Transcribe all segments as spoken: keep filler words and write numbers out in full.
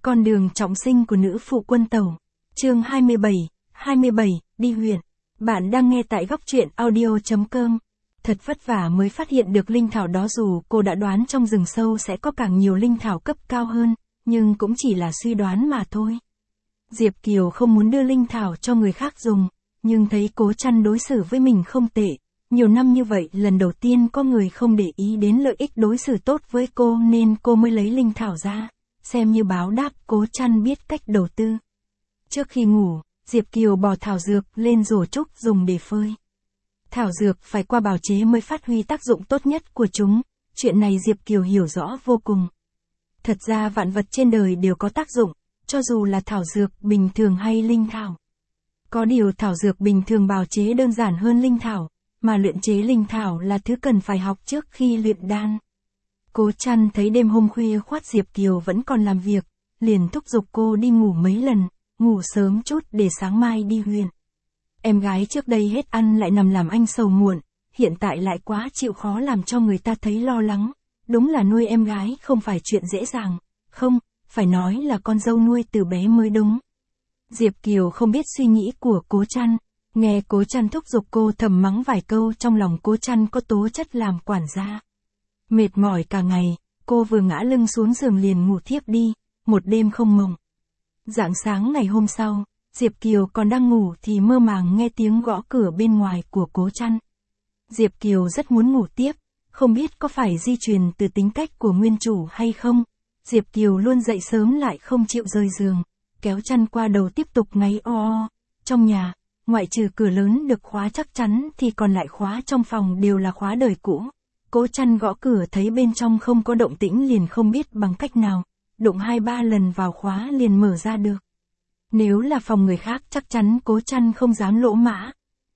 Con đường trọng sinh của nữ phụ quân tàu. Chương hai mươi bảy, hai mươi bảy, đi huyện. Bạn đang nghe tại góc truyện audio chấm com. Thật vất vả mới phát hiện được linh thảo đó, dù cô đã đoán trong rừng sâu sẽ có càng nhiều linh thảo cấp cao hơn, nhưng cũng chỉ là suy đoán mà thôi. Diệp Kiều không muốn đưa linh thảo cho người khác dùng, nhưng thấy Cố Chăn đối xử với mình không tệ. Nhiều năm như vậy lần đầu tiên có người không để ý đến lợi ích đối xử tốt với cô nên cô mới lấy linh thảo ra, xem như báo đáp. Cố Chăn biết cách đầu tư. Trước khi ngủ, Diệp Kiều bỏ thảo dược lên rổ trúc dùng để phơi. Thảo dược phải qua bào chế mới phát huy tác dụng tốt nhất của chúng, chuyện này Diệp Kiều hiểu rõ vô cùng. Thật ra vạn vật trên đời đều có tác dụng, cho dù là thảo dược bình thường hay linh thảo. Có điều thảo dược bình thường bào chế đơn giản hơn linh thảo, mà luyện chế linh thảo là thứ cần phải học trước khi luyện đan. Cố Chăn thấy đêm hôm khuya khoắt Diệp Kiều vẫn còn làm việc, liền thúc giục cô đi ngủ mấy lần, ngủ sớm chút để sáng mai đi huyện. Em gái trước đây hết ăn lại nằm làm anh sầu muộn, hiện tại lại quá chịu khó làm cho người ta thấy lo lắng. Đúng là nuôi em gái không phải chuyện dễ dàng, không, phải nói là con dâu nuôi từ bé mới đúng. Diệp Kiều không biết suy nghĩ của Cố Chăn, nghe Cố Chăn thúc giục cô thầm mắng vài câu, trong lòng Cố Chăn có tố chất làm quản gia. Mệt mỏi cả ngày, cô vừa ngã lưng xuống giường liền ngủ thiếp đi, một đêm không mộng. Rạng sáng ngày hôm sau, Diệp Kiều còn đang ngủ thì mơ màng nghe tiếng gõ cửa bên ngoài của Cố Chăn. Diệp Kiều rất muốn ngủ tiếp, không biết có phải di truyền từ tính cách của nguyên chủ hay không. Diệp Kiều luôn dậy sớm lại không chịu rời giường, kéo chăn qua đầu tiếp tục ngáy o o. Trong nhà, ngoại trừ cửa lớn được khóa chắc chắn thì còn lại khóa trong phòng đều là khóa đời cũ. Cố Chăn gõ cửa thấy bên trong không có động tĩnh liền không biết bằng cách nào, đụng hai ba lần vào khóa liền mở ra được. Nếu là phòng người khác chắc chắn Cố Chăn không dám lỗ mã.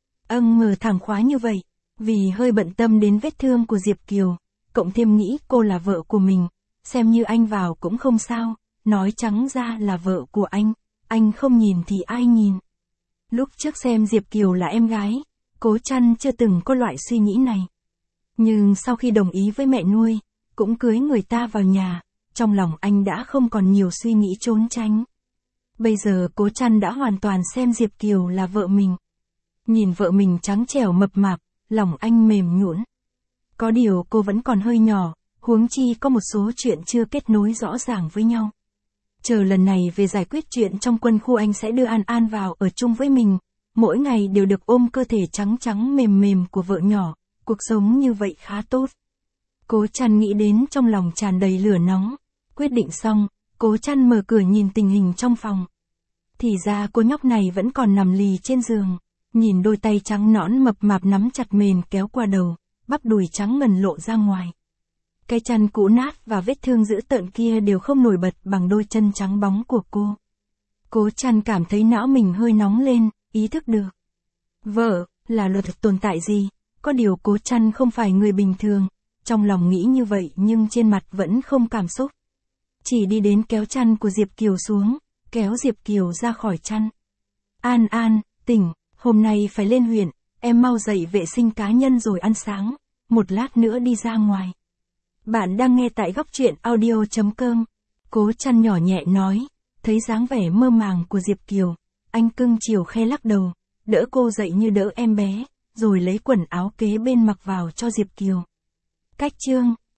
Âng mở thẳng khóa như vậy, vì hơi bận tâm đến vết thương của Diệp Kiều, cộng thêm nghĩ cô là vợ của mình, xem như anh vào cũng không sao, nói trắng ra là vợ của anh, anh không nhìn thì ai nhìn. Lúc trước xem Diệp Kiều là em gái, Cố Chăn chưa từng có loại suy nghĩ này. Nhưng sau khi đồng ý với mẹ nuôi, cũng cưới người ta vào nhà, trong lòng anh đã không còn nhiều suy nghĩ trốn tránh. Bây giờ Cố Chăn đã hoàn toàn xem Diệp Kiều là vợ mình. Nhìn vợ mình trắng trẻo mập mạp, lòng anh mềm nhũn. Có điều cô vẫn còn hơi nhỏ, huống chi có một số chuyện chưa kết nối rõ ràng với nhau. Chờ lần này về giải quyết chuyện trong quân khu, anh sẽ đưa An An vào ở chung với mình, mỗi ngày đều được ôm cơ thể trắng trắng mềm mềm của vợ nhỏ, cuộc sống như vậy khá tốt. Cố Chăn nghĩ đến trong lòng tràn đầy lửa nóng, quyết định xong, Cố Chăn mở cửa nhìn tình hình trong phòng. Thì ra cô nhóc này vẫn còn nằm lì trên giường, nhìn đôi tay trắng nõn mập mạp nắm chặt mền kéo qua đầu, bắp đùi trắng ngần lộ ra ngoài. Cái chăn cũ nát và vết thương dữ tợn kia đều không nổi bật bằng đôi chân trắng bóng của cô. Cố Chăn cảm thấy não mình hơi nóng lên, ý thức được. Vợ, là luật tồn tại gì? Có điều Cố Chăn không phải người bình thường, trong lòng nghĩ như vậy nhưng trên mặt vẫn không cảm xúc. Chỉ đi đến kéo chăn của Diệp Kiều xuống, kéo Diệp Kiều ra khỏi chăn. An An, tỉnh, hôm nay phải lên huyện, em mau dậy vệ sinh cá nhân rồi ăn sáng, một lát nữa đi ra ngoài. Bạn đang nghe tại góc truyện audio chấm com. Cố Chăn nhỏ nhẹ nói, thấy dáng vẻ mơ màng của Diệp Kiều, anh cưng chiều khe lắc đầu, đỡ cô dậy như đỡ em bé, rồi lấy quần áo kế bên mặc vào cho Diệp Kiều. Cách chương